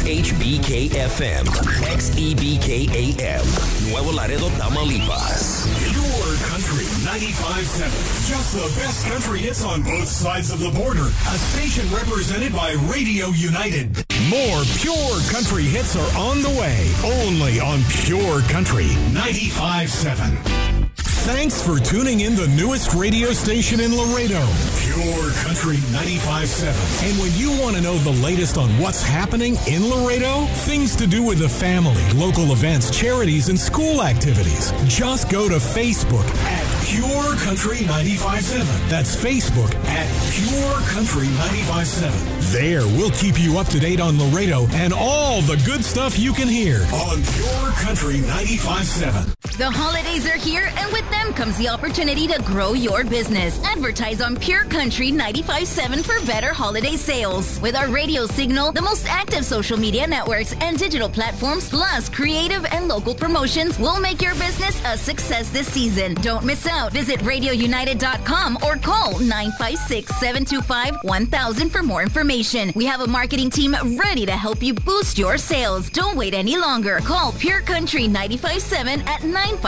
HBK-FM, XEBK-AM, Nuevo Laredo, Tamaulipas. Pure Country 95.7. Just the best country hits on both sides of the border. A station represented by Radio United. More Pure Country hits are on the way. Only on Pure Country 95.7. Thanks for tuning in the newest radio station in Laredo, Pure Country 95.7. And when you want to know the latest on what's happening in Laredo, things to do with the family, local events, charities, and school activities, just go to Facebook at Pure Country 95.7. That's Facebook at Pure Country 95.7. There, we'll keep you up to date on Laredo and all the good stuff you can hear on Pure Country 95.7. The holidays are here, and with them comes the opportunity to grow your business. Advertise on Pure Country 95.7 for better holiday sales. With our radio signal, the most active social media networks and digital platforms, plus creative and local promotions, will make your business a success this season. Don't miss out. Visit RadioUnited.com or call 956-725-1000 for more information. We have a marketing team ready to help you boost your sales. Don't wait any longer. Call Pure Country 95.7 at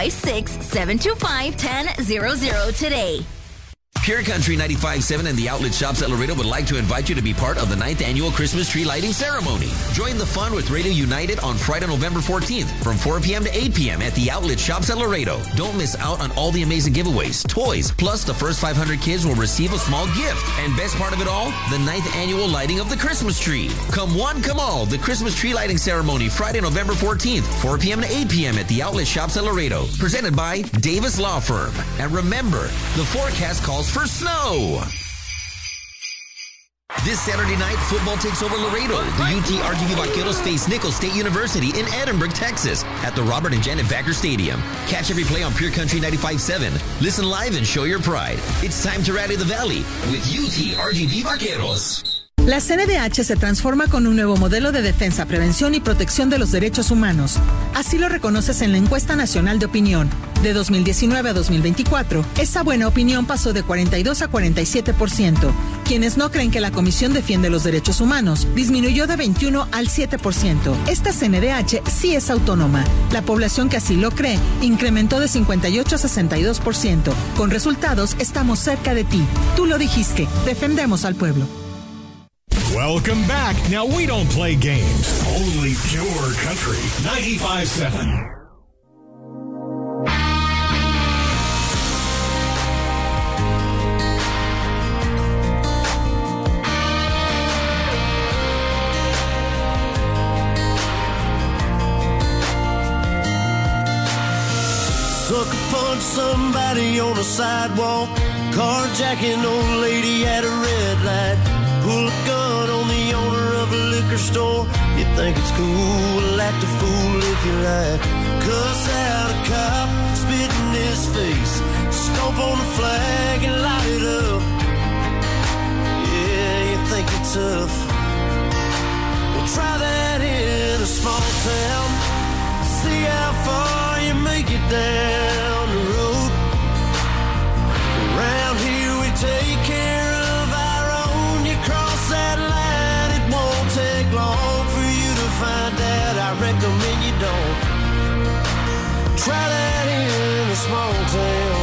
956-725-1000 today. Pure Country 95.7 and the outlet shops at Laredo would like to invite you to be part of the 9th annual Christmas tree lighting ceremony. Join the fun with Radio United on Friday, November 14th from 4 p.m. to 8 p.m. at the outlet shops at Laredo. Don't miss out on all the amazing giveaways, toys, plus the first 500 kids will receive a small gift. And best part of it all, the 9th annual lighting of the Christmas tree. Come one, come all. The Christmas tree lighting ceremony, Friday, November 14th, 4 p.m. to 8 p.m. at the outlet shops at Laredo. Presented by Davis Law Firm. And remember, the forecast calls for snow. This Saturday night, football takes over Laredo. The UT RGV Vaqueros face Nicholls State University in Edinburgh, Texas, at the Robert and Janet Backer Stadium. Catch every play on Pure Country 95.7. Listen live and show your pride. It's time to rally the valley with UT RGV Vaqueros. La CNDH se transforma con un nuevo modelo de defensa, prevención y protección de los derechos humanos. Así lo reconoces en la encuesta nacional de opinión. De 2019 a 2024, esa buena opinión pasó de 42 a 47%. Quienes no creen que la Comisión defiende los derechos humanos disminuyó de 21 al 7%. Esta CNDH sí es autónoma. La población que así lo cree incrementó de 58 a 62%. Con resultados, estamos cerca de ti. Tú lo dijiste. Defendemos al pueblo. Welcome back. Now, we don't play games. Only Pure Country 95.7. Sucker punch somebody on the sidewalk, carjacking old lady at a red light, pull a gun on the owner of a liquor store. You think it's cool, act a fool if you like. Cuss out a cop, spit in his face, stomp on the flag and light it up. Yeah, you think you're tough. Well, try that in a small town. See how far you make it down the road. Around here we take care of our own. You cross that line, it won't take long for you to find out. I recommend you don't. Try that in a small town.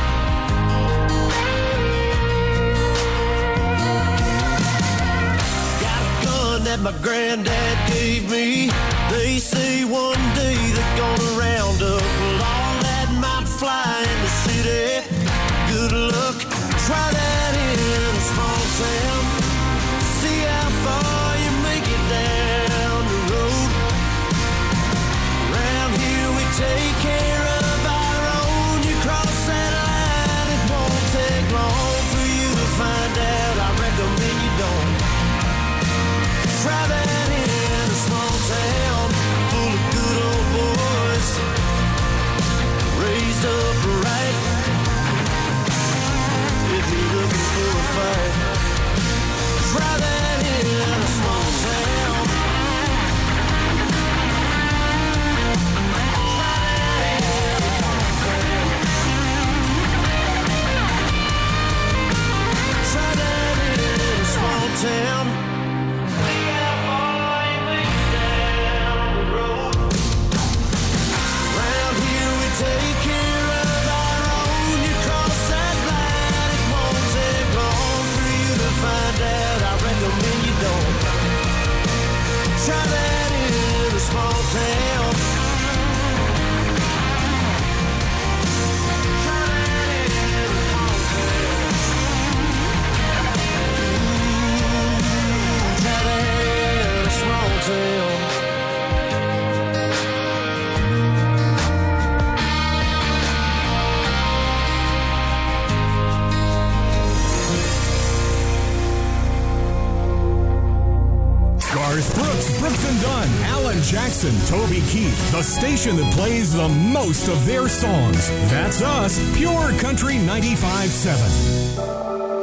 Got a gun that my granddad gave me. They say one day they're gonna round up all that might fly in the city. Good luck, try that in a small town. See how far you make it down the road. Around here we take care of our own. You cross that line, it won't take long for you to find out. I recommend you don't. Try that in a small town full of good old boys, raised up right. If you look downtown. Garth Brooks, Brooks and Dunn, Alan Jackson, Toby Keith, the station that plays the most of their songs. That's us, Pure Country 95.7.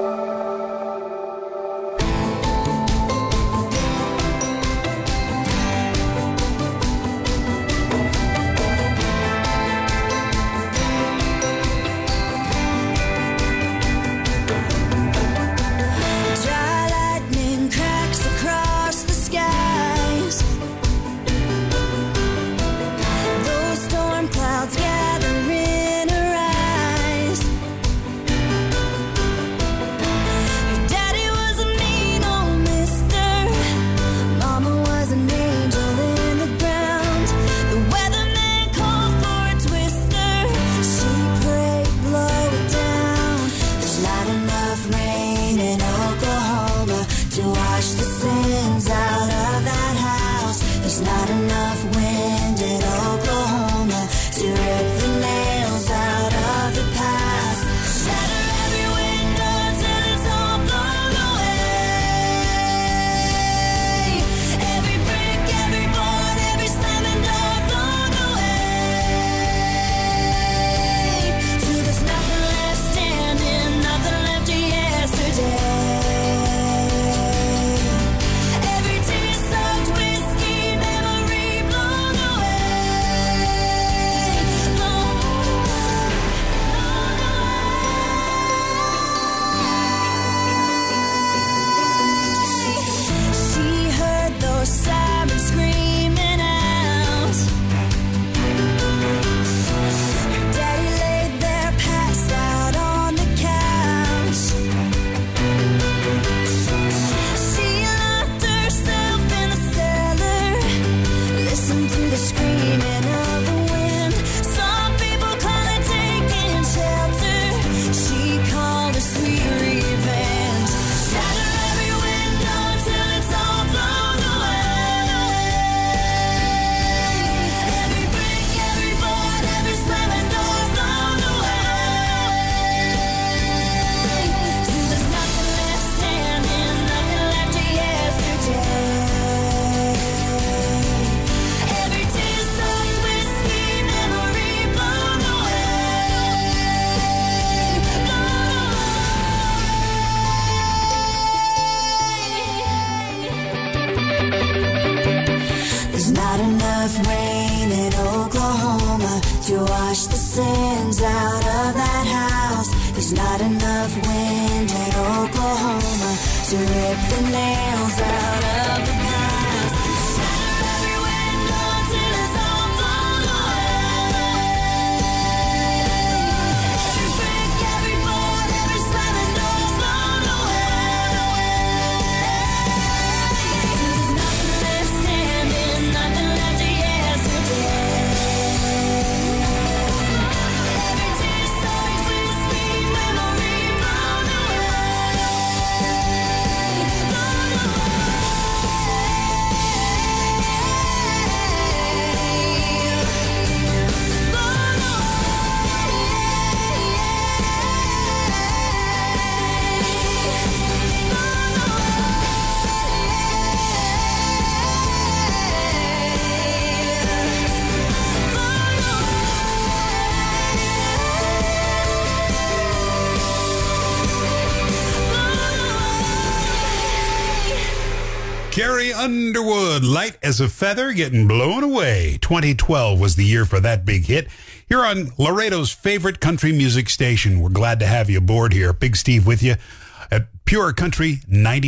Carrie Underwood, Light as a Feather, getting blown away. 2012 was the year for that big hit. Here on Laredo's favorite country music station. We're glad to have you aboard here. Big Steve with you at Pure Country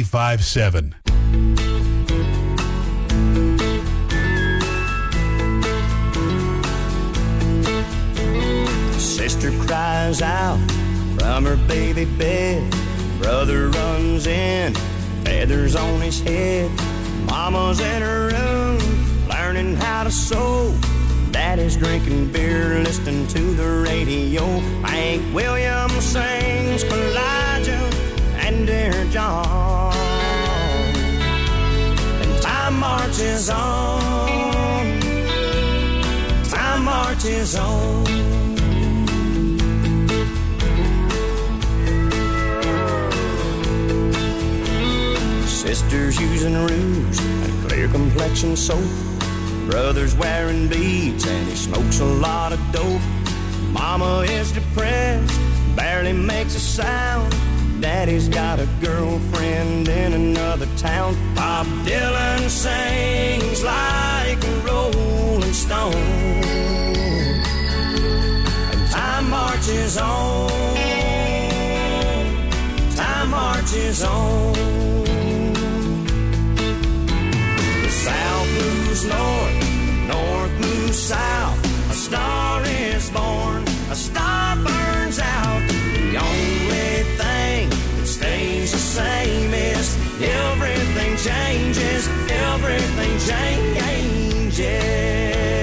95.7. Sister cries out from her baby bed. Brother runs in, feathers on his head. Mama's in her room, learning how to sew. Daddy's drinking beer, listening to the radio. Hank Williams sings for Elijah and Dear John. And time marches marches on. Time marches on. Sisters using rouge and clear complexion soap. Brother's wearing beads and he smokes a lot of dope. Mama is depressed, barely makes a sound. Daddy's got a girlfriend in another town. Bob Dylan sings like a rolling stone. And time marches on. Time marches on. The South moves north, north moves south. A star is born, a star burns out. The only thing that stays the same is everything changes, everything changes.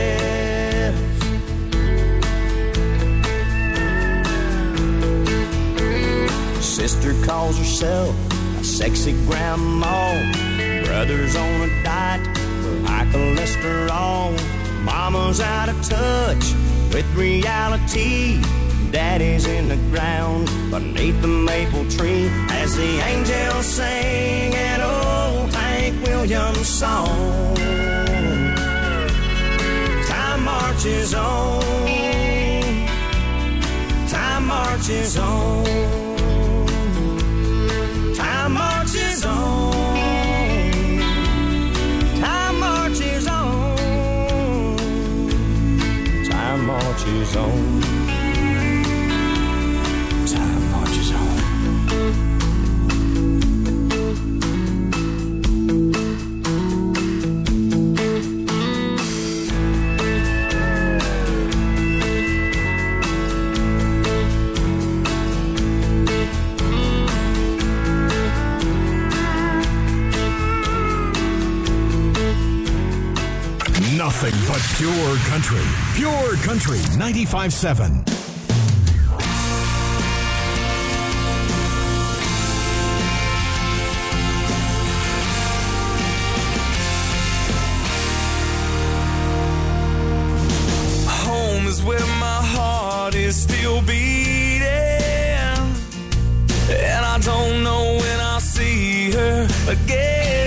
Sister calls herself a sexy grandma. Brother's on a diet for high cholesterol. Mama's out of touch with reality. Daddy's in the ground beneath the maple tree as the angels sing an old Hank Williams song. Time marches on. Time marches on. Time marches on. Time marches on. Time marches on. Time marches on. Nothing but pure country. Pure Country 95.7. Home is where my heart is still beating, and I don't know when I'll see her again.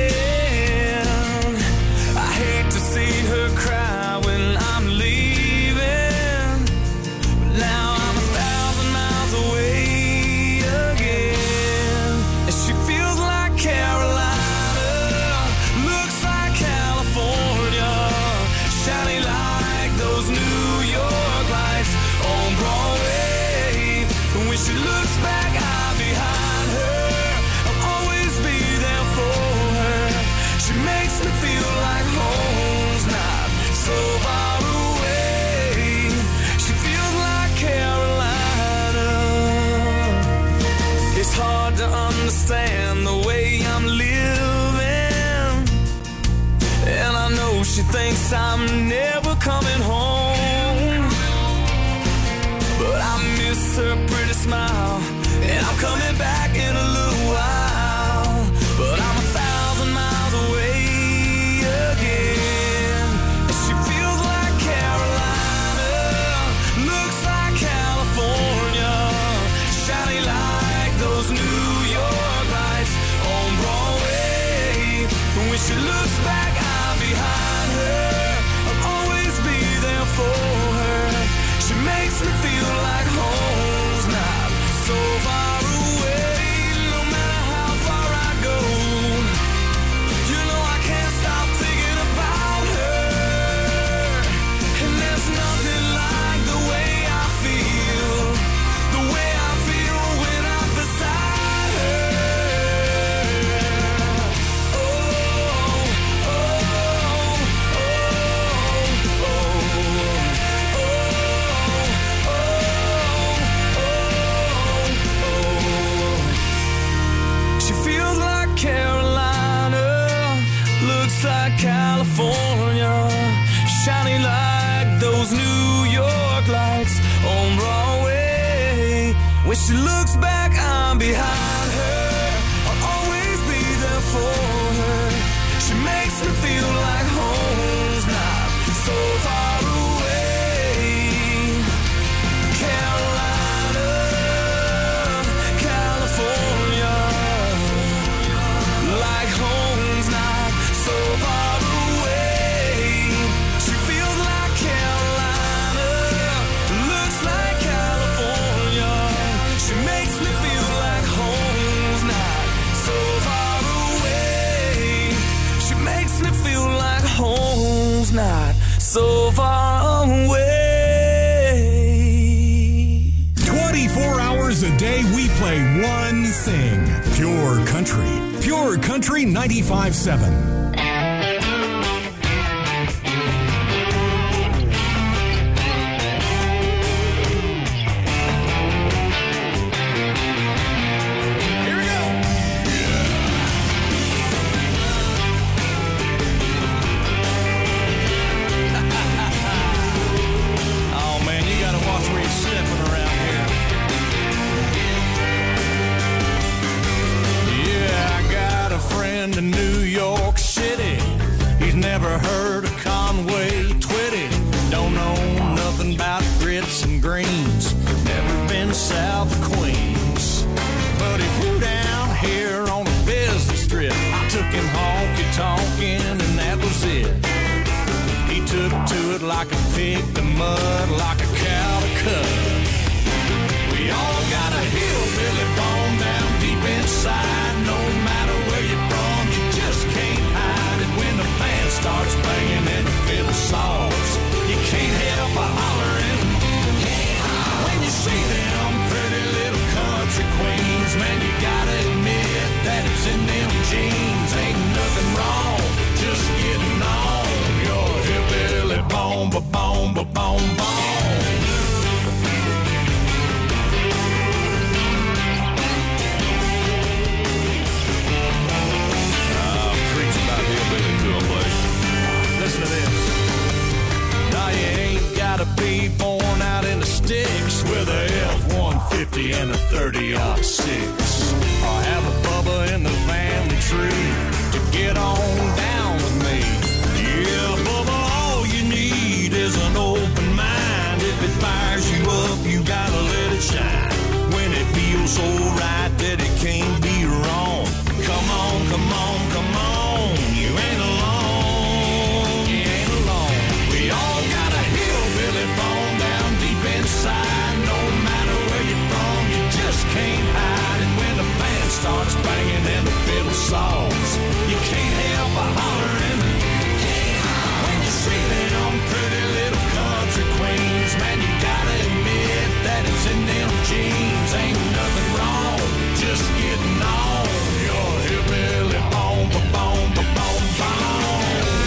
See her cry when I'm leaving, but now I'm 1,000 miles away again, and she feels like Carolina, looks like California, shining like those New York lights on Broadway. And when she looks back, I'm behind her, I'll always be there for her. She makes me feel like home, so far away. She feels like Carolina. It's hard to understand the way I'm living, and I know she thinks I'm never coming home, but I miss her pretty smile, and I'm coming back in a little while, but I'm 1,000 miles away again. When she looks back, I'm behind her, I'll always be there for her. She makes me feel like home's not so far away. No matter how far I go, you know I can't stop thinking about her. And there's nothing like the way I feel, the way I feel when I'm beside her. Carolina, looks like California, shining like those New York lights on Broadway. When she looks back, I'm behind her, I'll always be there for her. She makes me feel so far away. 24 hours a day, we play one thing. Pure Country. Pure Country 95.7. In New York City, he's never heard of Conway Twitty. Don't know nothing about grits and greens. Never been south of Queens. But he flew down here on a business trip. I took him honky-tonkin' and that was it. He took to it like a pig to mud, like a cow to cud. We all got a hillbilly bone down deep inside. No matter where you're from, you just can't hide it. When the band starts banging and the fiddle saws, you can't help but hollering. When you see them pretty little country queens, man, you gotta admit that it's in them jeans. Ain't nothing wrong, just getting on your hillbilly bone, ba-bone, ba-bone, bone. Listen to this. Now you ain't gotta be born out in the sticks with a F-150 and a 30-06. Or have a Bubba in the family tree to get on down with me. Yeah, Bubba, all you need is an open mind. If it fires you up, you gotta let it shine. When it feels so right that it can't be wrong. Come on, come on, come on. You ain't alone. You ain't alone. We all got a hillbilly bone down deep inside. No matter where you're from, you just can't hide it. When the band starts banging and the fiddle saws, you can't help but hollering. When you see them pretty little country queens, man, you gotta admit that it's in them jeans. Ain't nothing wrong, just getting on your hillbilly bone, ba-bone, ba-bone, bone.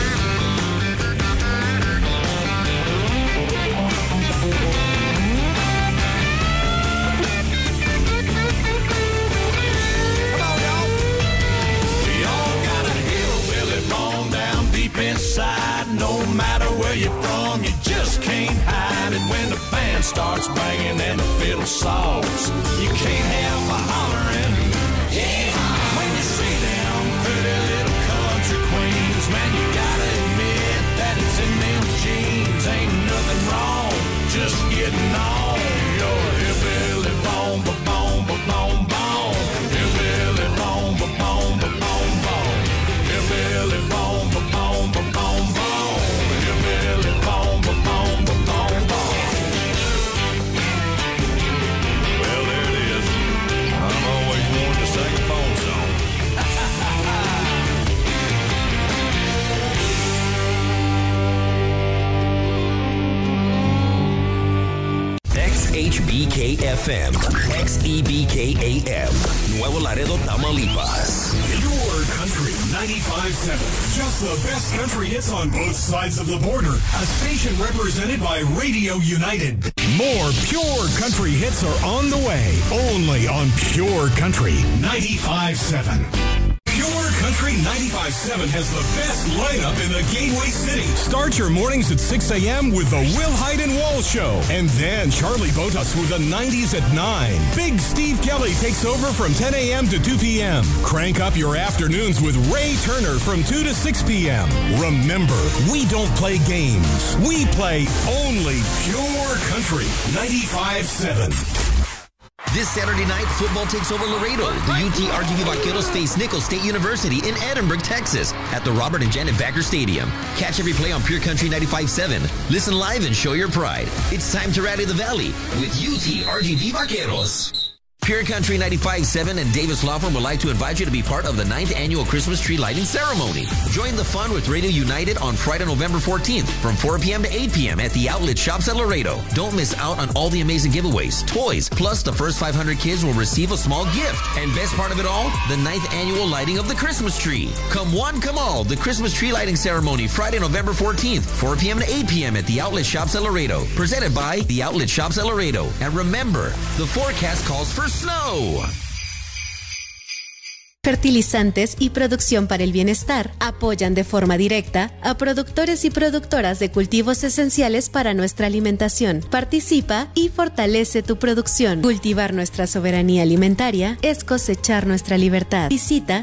Come on, y'all. We all got a hillbilly bone down deep inside. No matter where you're from, you just can't hide it. When the band starts banging and the fiddle saws, you can't help but hollering. When you see them pretty little country queens, man, you gotta admit that it's in them jeans. Ain't nothing wrong, just getting on your hillbilly bone, ba-bone, ba-bone, bone. Hillbilly bone, ba-bone, ba-bone, bone. Hillbilly bone, ba-bone, ba-bone, bone. Hillbilly bone, ba-bone, ba-bone, bone. Well, there it is. I'm always wanting to sing a phone song. XHBK-FM, XEBK-AM, Nuevo Laredo, Tamaulipas. Pure Country 95.7. Just the best country hits on both sides of the border. A station represented by Radio United. More Pure Country hits are on the way. Only on Pure Country 95.7. Pure Country 95.7 has the best lineup in the Gateway City. Start your mornings at 6 a.m. with the Will Hyden Wall Show. And then Charlie Botas with the 90s at 9. Big Steve Kelly takes over from 10 a.m. to 2 p.m. Crank up your afternoons with Ray Turner from 2 to 6 p.m. Remember, we don't play games. We play only Pure Country 95.7. This Saturday night, football takes over Laredo. The UT-RGV Vaqueros face Nicholls State University in Edinburgh, Texas, at the Robert and Janet Backer Stadium. Catch every play on Pure Country 95.7. Listen live and show your pride. It's time to rally the valley with UT-RGV Vaqueros. Pure Country 95.7 and Davis Law Firm would like to invite you to be part of the 9th annual Christmas tree lighting ceremony. Join the fun with Radio United on Friday, November 14th from 4 p.m. to 8 p.m. at the Outlet Shops at Laredo. Don't miss out on all the amazing giveaways, toys, plus the first 500 kids will receive a small gift. And best part of it all, the 9th annual lighting of the Christmas tree. Come one, come all. The Christmas tree lighting ceremony Friday, November 14th, 4 p.m. to 8 p.m. at the Outlet Shops at Laredo. Presented by the Outlet Shops at Laredo. And remember, the forecast calls for snow. Fertilizantes y Producción para el Bienestar apoyan de forma directa a productores y productoras de cultivos esenciales para nuestra alimentación. Participa y fortalece tu producción. Cultivar nuestra soberanía alimentaria es cosechar nuestra libertad. Visita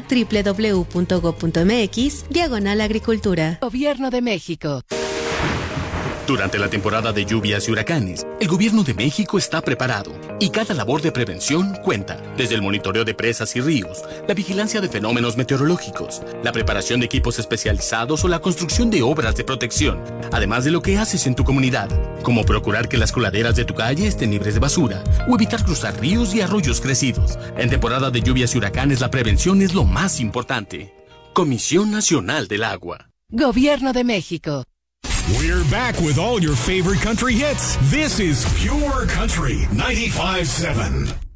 www.gov.mx/agricultura. Gobierno de México. Durante la temporada de lluvias y huracanes, el Gobierno de México está preparado y cada labor de prevención cuenta, desde el monitoreo de presas y ríos, la vigilancia de fenómenos meteorológicos, la preparación de equipos especializados o la construcción de obras de protección, además de lo que haces en tu comunidad, como procurar que las coladeras de tu calle estén libres de basura o evitar cruzar ríos y arroyos crecidos. En temporada de lluvias y huracanes, la prevención es lo más importante. Comisión Nacional del Agua. Gobierno de México. We're back with all your favorite country hits. This is Pure Country 95.7.